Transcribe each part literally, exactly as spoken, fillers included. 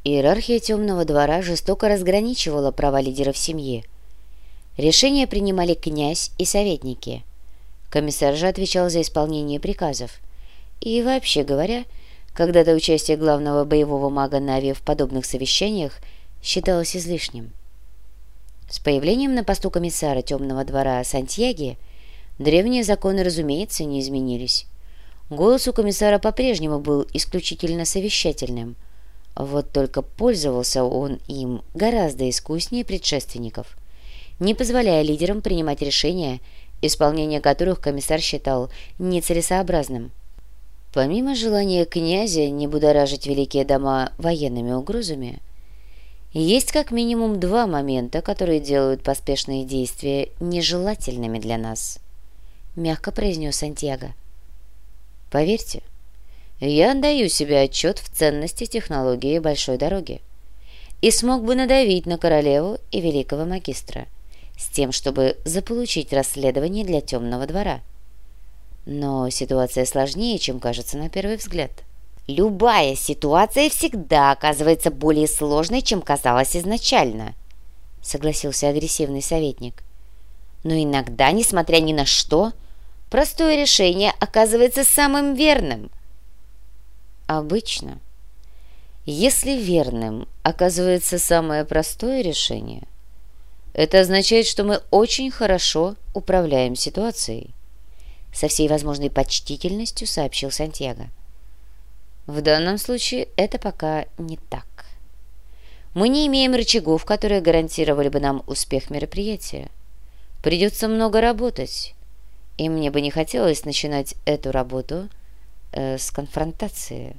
Иерархия темного двора жестоко разграничивала права лидеров семьи. Решения принимали князь и советники. Комиссар же отвечал за исполнение приказов. И вообще говоря, когда-то участие главного боевого мага Нави в подобных совещаниях считалось излишним. С появлением на посту комиссара темного двора Сантьяги древние законы, разумеется, не изменились. Голос у комиссара по-прежнему был исключительно совещательным, вот только пользовался он им гораздо искуснее предшественников, не позволяя лидерам принимать решения, исполнение которых комиссар считал нецелесообразным. Помимо желания князя не будоражить великие дома военными угрозами, есть как минимум два момента, которые делают поспешные действия нежелательными для нас, — мягко произнес Сантьяго. Поверьте, я отдаю себе отчет в ценности технологии большой дороги и смог бы надавить на королеву и великого магистра с тем, чтобы заполучить расследование для темного двора. Но ситуация сложнее, чем кажется на первый взгляд. «Любая ситуация всегда оказывается более сложной, чем казалось изначально», — согласился агрессивный советник. «Но иногда, несмотря ни на что, простое решение оказывается самым верным». Обычно, если верным оказывается самое простое решение, это означает, что мы очень хорошо управляем ситуацией, со всей возможной почтительностью сообщил Сантьяго. В данном случае это пока не так. Мы не имеем рычагов, которые гарантировали бы нам успех мероприятия. Придется много работать, и мне бы не хотелось начинать эту работу э, с конфронтации.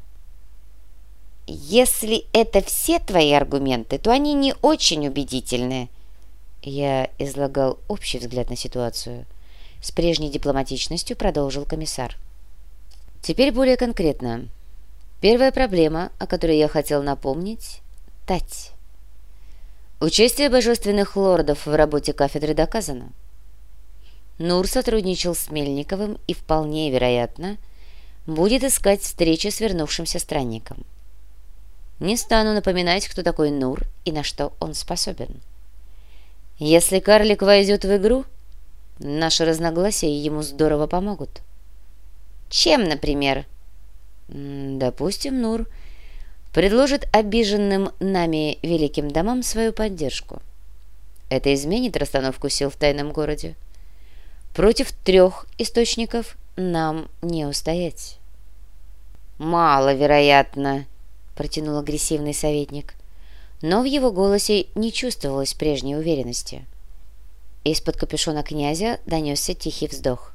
Если это все твои аргументы, то они не очень убедительны. Я излагал общий взгляд на ситуацию. С прежней дипломатичностью продолжил комиссар. Теперь более конкретно. Первая проблема, о которой я хотел напомнить – Тать. Участие божественных лордов в работе кафедры доказано. Нур сотрудничал с Мельниковым и, вполне вероятно, будет искать встречи с вернувшимся странником. Не стану напоминать, кто такой Нур и на что он способен. Если карлик войдет в игру, наши разногласия ему здорово помогут. Чем, например? Допустим, Нур предложит обиженным нами великим домам свою поддержку. Это изменит расстановку сил в тайном городе. Против трех источников нам не устоять. «Маловероятно», — протянул агрессивный советник, но в его голосе не чувствовалось прежней уверенности. Из-под капюшона князя донесся тихий вздох.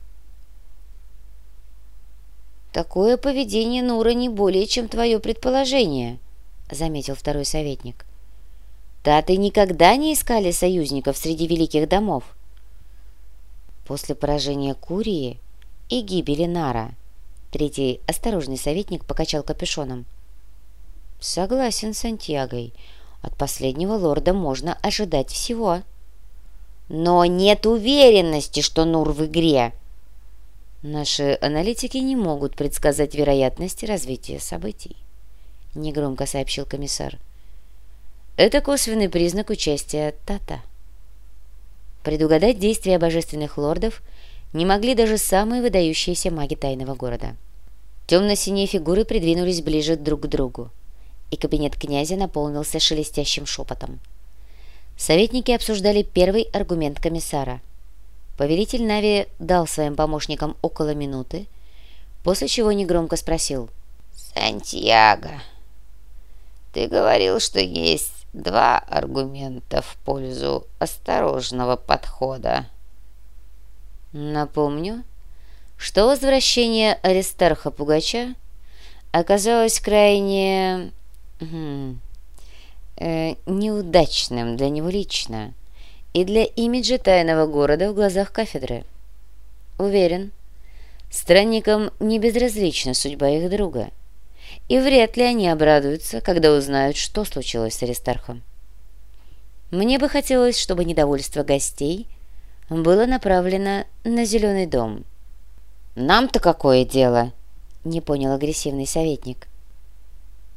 «Такое поведение Нура не более, чем твое предположение», — заметил второй советник. «Таты никогда не искали союзников среди великих домов». После поражения Курии и гибели Нара третий осторожный советник покачал капюшоном. «Согласен с Сантьягой. От последнего лорда можно ожидать всего». «Но нет уверенности, что Нур в игре». «Наши аналитики не могут предсказать вероятности развития событий», — негромко сообщил комиссар. «Это косвенный признак участия Тата». Предугадать действия божественных лордов не могли даже самые выдающиеся маги тайного города. Темно-синие фигуры придвинулись ближе друг к другу, и кабинет князя наполнился шелестящим шепотом. Советники обсуждали первый аргумент комиссара. Повелитель Нави дал своим помощникам около минуты, после чего негромко спросил. «Сантьяго, ты говорил, что есть два аргумента в пользу осторожного подхода». «Напомню, что возвращение Аристарха Пугача оказалось крайне э, э, неудачным для него лично и для имиджа тайного города в глазах кафедры. Уверен, странникам не безразлична судьба их друга, и вряд ли они обрадуются, когда узнают, что случилось с Аристархом. Мне бы хотелось, чтобы недовольство гостей было направлено на Зеленый дом». «Нам-то какое дело?» — не понял агрессивный советник.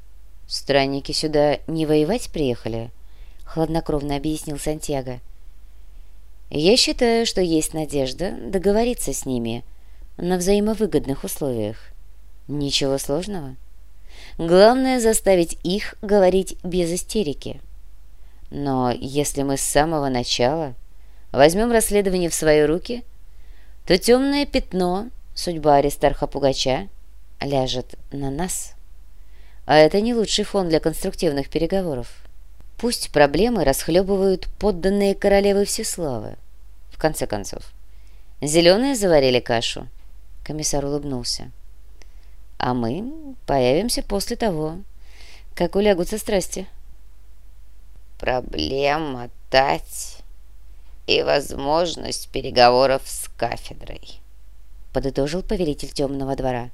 «Странники сюда не воевать приехали», — хладнокровно объяснил Сантьяго. «Я считаю, что есть надежда договориться с ними на взаимовыгодных условиях. Ничего сложного. Главное — заставить их говорить без истерики. Но если мы с самого начала возьмем расследование в свои руки, то темное пятно, судьба Аристарха Пугача, ляжет на нас. А это не лучший фон для конструктивных переговоров. Пусть проблемы расхлебывают подданные королевы Всеславы. В конце концов, зеленые заварили кашу». Комиссар улыбнулся. «А мы появимся после того, как улягутся страсти». «Проблема Тать и возможность переговоров с кафедрой», — подытожил повелитель темного двора.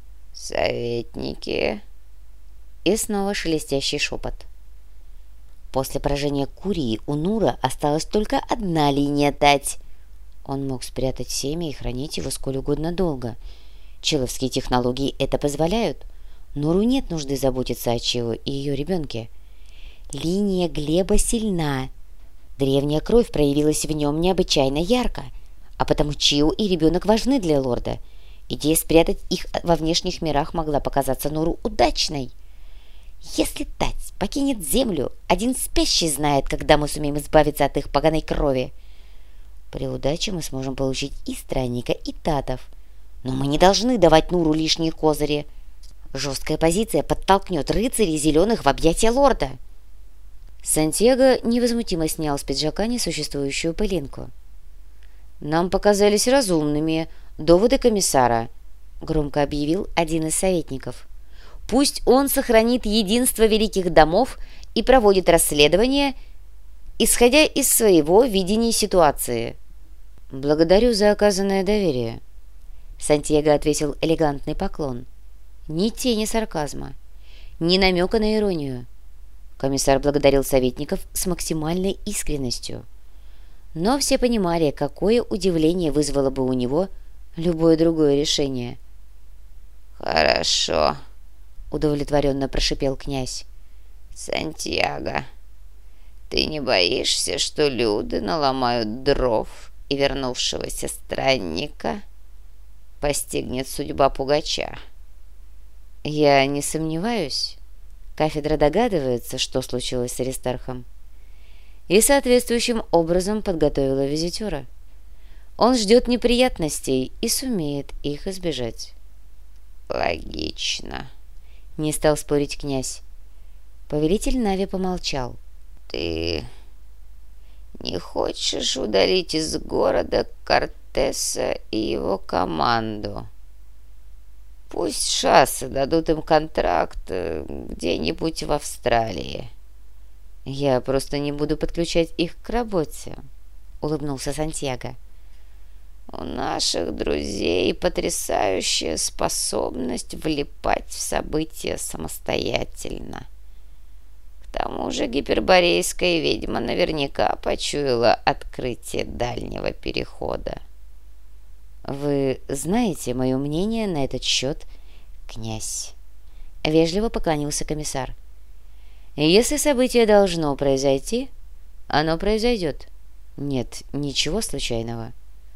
«Советники». И снова шелестящий шепот. После поражения Курии у Нура осталась только одна линия Тать. Он мог спрятать семя и хранить его сколь угодно долго. Человские технологии это позволяют. Нуру нет нужды заботиться о Чилу и ее ребенке. Линия Глеба сильна. Древняя кровь проявилась в нем необычайно ярко, а потому Чиу и ребенок важны для лорда. Идея спрятать их во внешних мирах могла показаться Нуру удачной. Если Тать покинет землю, один спящий знает, когда мы сумеем избавиться от их поганой крови. При удаче мы сможем получить и странника, и татов. Но мы не должны давать Нуру лишние козыри. Жесткая позиция подтолкнет рыцарей зеленых в объятия лорда. Сантьяго невозмутимо снял с пиджака несуществующую пылинку. «Нам показались разумными доводы комиссара», — громко объявил один из советников. «Пусть он сохранит единство великих домов и проводит расследование, исходя из своего видения ситуации». «Благодарю за оказанное доверие», — Сантьяго ответил элегантный поклон. Ни тени сарказма, ни намека на иронию. Комиссар благодарил советников с максимальной искренностью. Но все понимали, какое удивление вызвало бы у него любое другое решение. «Хорошо», — удовлетворенно прошипел князь. «Сантьяго, ты не боишься, что люди наломают дров, и вернувшегося странника постигнет судьба Пугача?» «Я не сомневаюсь. Кафедра догадывается, что случилось с Аристархом, и соответствующим образом подготовила визитера. Он ждет неприятностей и сумеет их избежать». «Логично», — не стал спорить князь. Повелитель Нави помолчал. «Ты не хочешь удалить из города Кортеса и его команду? Пусть шассы дадут им контракт где-нибудь в Австралии». «Я просто не буду подключать их к работе», — улыбнулся Сантьяго. «У наших друзей потрясающая способность влипать в события самостоятельно. К тому же гиперборейская ведьма наверняка почуяла открытие дальнего перехода». «Вы знаете мое мнение на этот счет, князь?» — вежливо поклонился комиссар. «Если событие должно произойти, оно произойдет. Нет ничего случайного».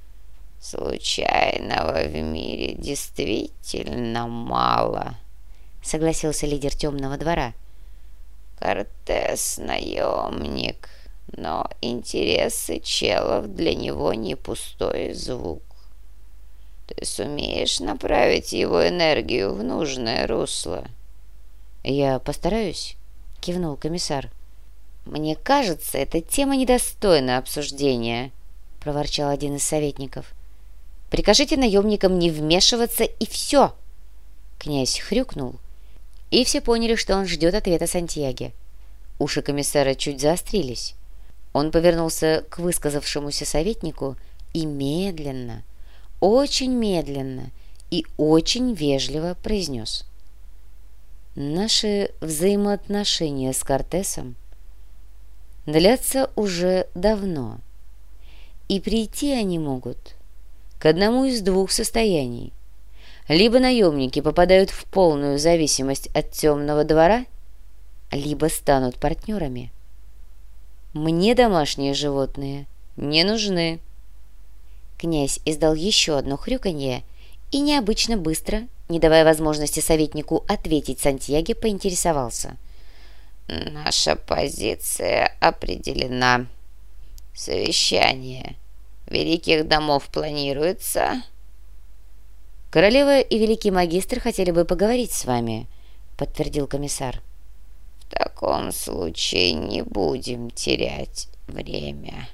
«Случайного в мире действительно мало», — согласился лидер темного двора. «Кортес — наемник, но интересы челов для него не пустой звук. Ты сумеешь направить его энергию в нужное русло?» «Я постараюсь», — кивнул комиссар. «Мне кажется, эта тема недостойна обсуждения», — проворчал один из советников. «Прикажите наемникам не вмешиваться, и все!» Князь хрюкнул, и все поняли, что он ждет ответа Сантьяго. Уши комиссара чуть заострились. Он повернулся к высказавшемуся советнику и медленно, очень медленно и очень вежливо произнес: «Наши взаимоотношения с Кортесом длятся уже давно, и прийти они могут к одному из двух состояний. Либо наемники попадают в полную зависимость от темного двора, либо станут партнерами. Мне домашние животные не нужны». Князь издал еще одно хрюканье и необычно быстро, не давая возможности советнику ответить Сантьяге, поинтересовался. «Наша позиция определена. Совещание великих домов планируется?» «Королева и великий магистр хотели бы поговорить с вами», — подтвердил комиссар. «В таком случае не будем терять время».